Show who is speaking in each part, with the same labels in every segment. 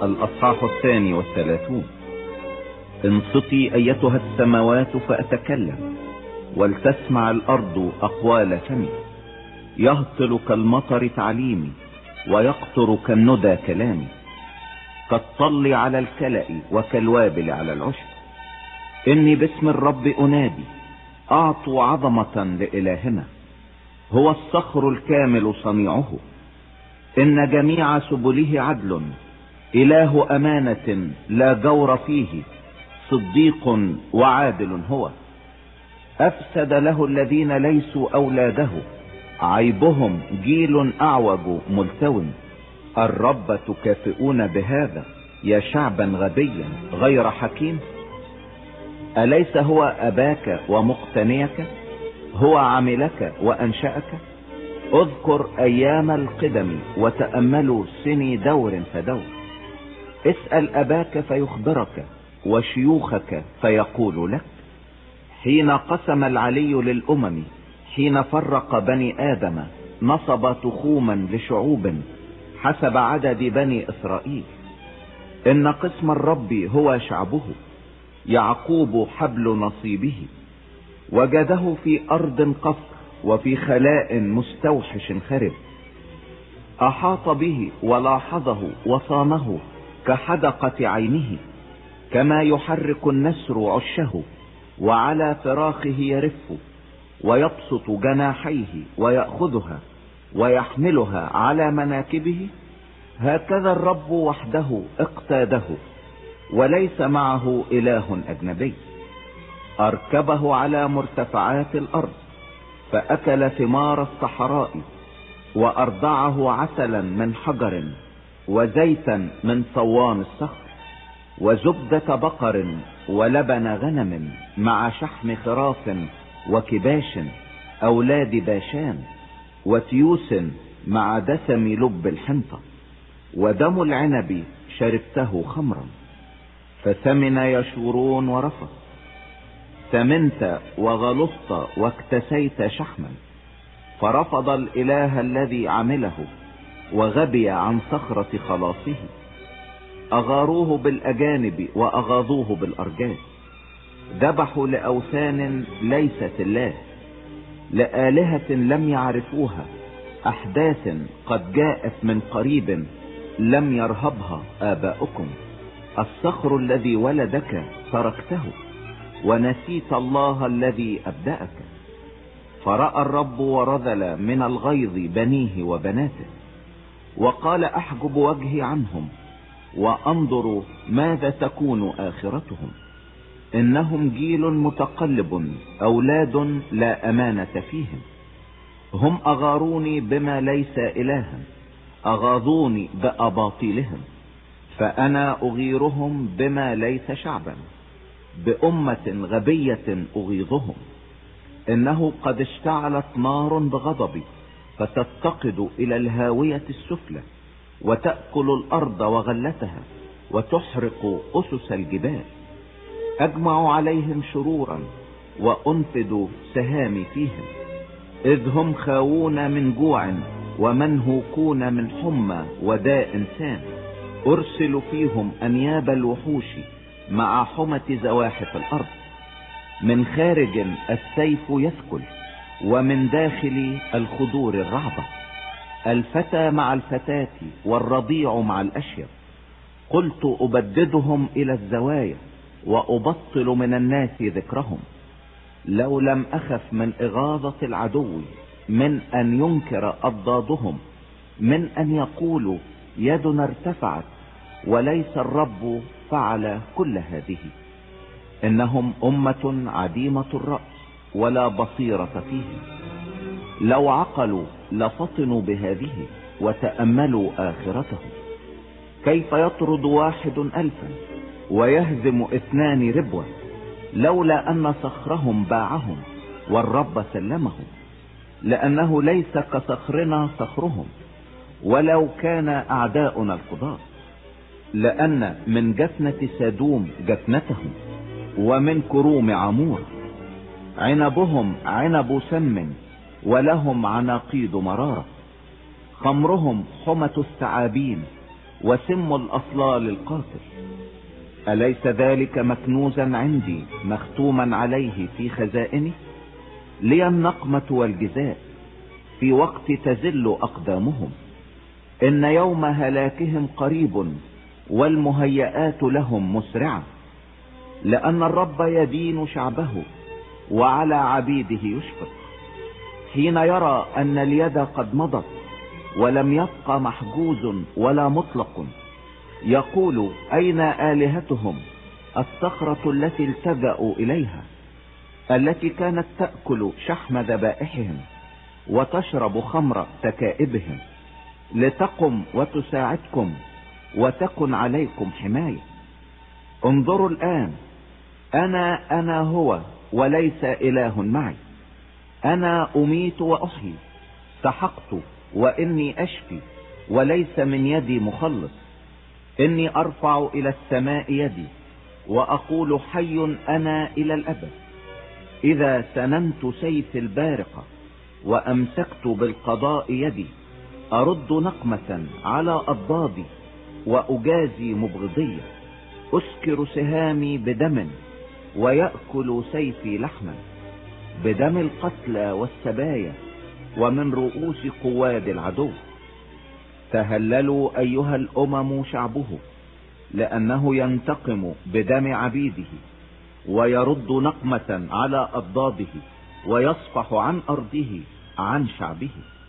Speaker 1: الأصحاح 32. انصتي أيتها السماوات فأتكلم، ولتسمع الأرض أقوال فمي. يهطل كالمطر تعليمي، ويقطر كالندى كلامي، كالطل على الكلأ وكالوابل على العشب. إني باسم الرب أنادي، أعطوا عظمة لإلهنا. هو الصخر الكامل صنيعه، إن جميع سبله عدل. إله أمانة لا جور فيه، صديق وعادل هو. أفسد له الذين ليسوا أولاده، عيبهم جيل أعوج ملتو. الرب تكافئون بهذا يا شعبا غبيا غير حكيم؟ أليس هو أباك ومقتنيك؟ هو عملك وأنشأك؟ اذكر أيام القدم وتأملوا سني دور فدور. اسأل أباك فيخبرك، وشيوخك فيقول لك. حين قسم العلي للأمم، حين فرق بني آدم، نصب تخوما لشعوب حسب عدد بني إسرائيل. إن قسم الرب هو شعبه، يعقوب حبل نصيبه. وجده في أرض قفر، وفي خلاء مستوحش خرب. أحاط به ولاحظه وصانه كحدقة عينه. كما يحرك النسر عشه، وعلى فراخه يرف. ويبسط جناحيه ويأخذها، ويحملها على مناكبه. هكذا الرب وحده اقتاده، وليس معه إله أجنبي. أركبه على مرتفعات الأرض، فأكل ثمار الصحراء. وأرضعه عسلا من حجر، وزيتا من صوان الصخر، وزبدة بقر، ولبن غنم، مع شحم خراف وكباش أولاد باشان، وتيوس مع دسم لب الحنطة. ودم العنب شربته خمرا، فثمن يشورون ورفض. ثمنت وغلطت واكتسيت شحما، فرفض الإله الذي عمله، وغبي عن صخرة خلاصه. أغاروه بالأجانب وأغاضوه بالأرجاس. ذبحوا لأوثان ليست الله، لآلهة لم يعرفوها، أحداث قد جاءت من قريب لم يرهبها آباؤكم. الصخر الذي ولدك تركته، ونسيت الله الذي أبدأك. فرأى الرب ورذل من الغيظ بنيه وبناته، وقال أحجب وجهي عنهم، وأنظر ماذا تكون آخرتهم. إنهم جيل متقلب، أولاد لا أمانة فيهم. هم أغاروني بما ليس إلها، أغاظوني بأباطيلهم. فأنا أغيرهم بما ليس شعبا، بأمة غبية أغيظهم. إنه قد اشتعلت نار بغضبي، فتتقد إلى الهاوية السفلى، وتأكل الأرض وغلتها، وتحرق أسس الجبال. أجمع عليهم شرورا، وأنفذ سهامي فيهم. إذ هم خاوون من جوع، ومنهوكون من حمى وداء سام. أرسل فيهم أنياب الوحوش، مع حمة زواحف الأرض. من خارج السيف يثكل، ومن داخل الخدور الرعبة. الفتى مع الفتاة، والرضيع مع الأشيب. قلت أبددهم إلى الزوايا، وأبطل من الناس ذكرهم. لو لم أخف من إغاظة العدو، من أن ينكر أضدادهم، من أن يقولوا يدنا ارتفعت، وليس الرب فعل كل هذه. إنهم أمة عديمة الرأس، ولا بصيرة فيهم. لو عقلوا لفطنوا بهذه، وتأملوا آخرتهم. كيف يطرد 1,000 ويهزم 2 ربوة، لولا أن صخرهم باعهم، والرب سلمهم. لأنه ليس كصخرنا صخرهم، ولو كان أعداؤنا القضاة. لأن من جفنة سدوم جفنتهم، ومن كروم عمور. عنبهم عنب سم، ولهم عناقيد مرارة. خمرهم حمة الثعابين، وسم الأصلال القاتل. أليس ذلك مكنوزا عندي مختوما عليه في خزائني؟ لي النقمة والجزاء في وقت تزل أقدامهم. إن يوم هلاكهم قريب والمهيئات لهم مسرعة. لأن الرب يدين شعبه وعلى عبيده يشفق. حين يرى أن اليد قد مضت ولم يبق محجوز ولا مطلق، يقول أين آلهتهم الصخرة التي التجأوا إليها، التي كانت تأكل شحم ذبائحهم وتشرب خمر تكائبهم، لتقم وتساعدكم وتكن عليكم حماية. انظروا الآن، أنا هو وليس إله معي. أنا أميت وأحيي، سحقت وإني أشفي وليس من يدي مخلص. إني أرفع إلى السماء يدي وأقول حي أنا إلى الأبد. إذا سننت سيف البارقة وأمسكت بالقضاء يدي، أرد نقمة على أضدادي وأجازي مبغضية. أسكر سهامي بدم ويأكل سيفي لحما، بدم القتلى والسبايا ومن رؤوس قواد العدو. تهللوا أيها الأمم شعبه، لأنه ينتقم بدم عبيده ويرد نقمة على أضداده ويصفح عن أرضه عن شعبه.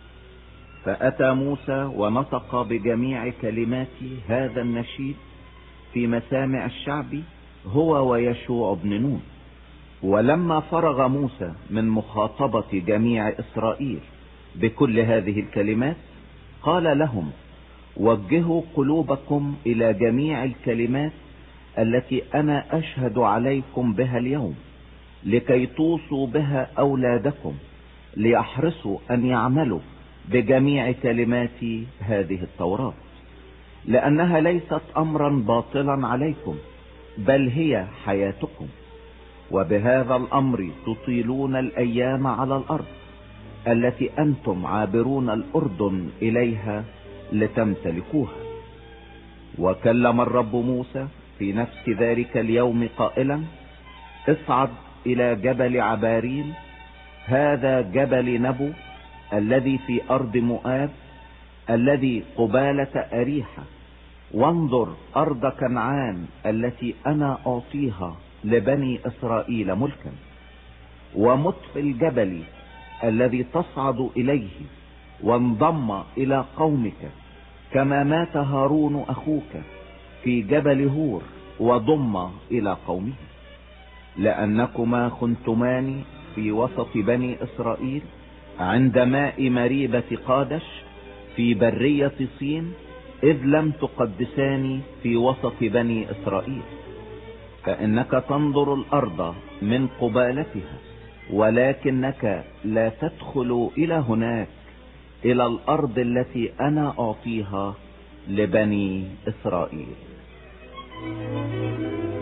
Speaker 1: فأتى موسى ونطق بجميع كلمات هذا النشيد في مسامع الشعب هو ويشوع بن نون. ولما فرغ موسى من مخاطبة جميع إسرائيل بكل هذه الكلمات، قال لهم: وجهوا قلوبكم إلى جميع الكلمات التي أنا أشهد عليكم بها اليوم، لكي توصوا بها أولادكم ليحرصوا أن يعملوا بجميع كلمات هذه التوراة، لأنها ليست أمرا باطلا عليكم، بل هي حياتكم. وبهذا الأمر تطيلون الأيام على الأرض التي أنتم عابرون الأردن إليها لتمتلكوها. وكلم الرب موسى في نفس ذلك اليوم قائلا: اصعد إلى جبل عباريم، هذا جبل نبو الذي في أرض مؤاب الذي قبالة أريحة، وانظر أرض كنعان التي أنا أعطيها لبني إسرائيل ملكا. ومت في الجبل الذي تصعد إليه، وانضم إلى قومك كما مات هارون أخوك في جبل هور وضم إلى قومه. لأنكما خنتمان في وسط بني إسرائيل عند ماء مريبة قادش في برية صين، إذ لم تقدساني في وسط بني إسرائيل. فإنك تنظر الأرض من قبالتها، ولكنك لا تدخل إلى هناك، إلى الأرض التي أنا أعطيها لبني إسرائيل.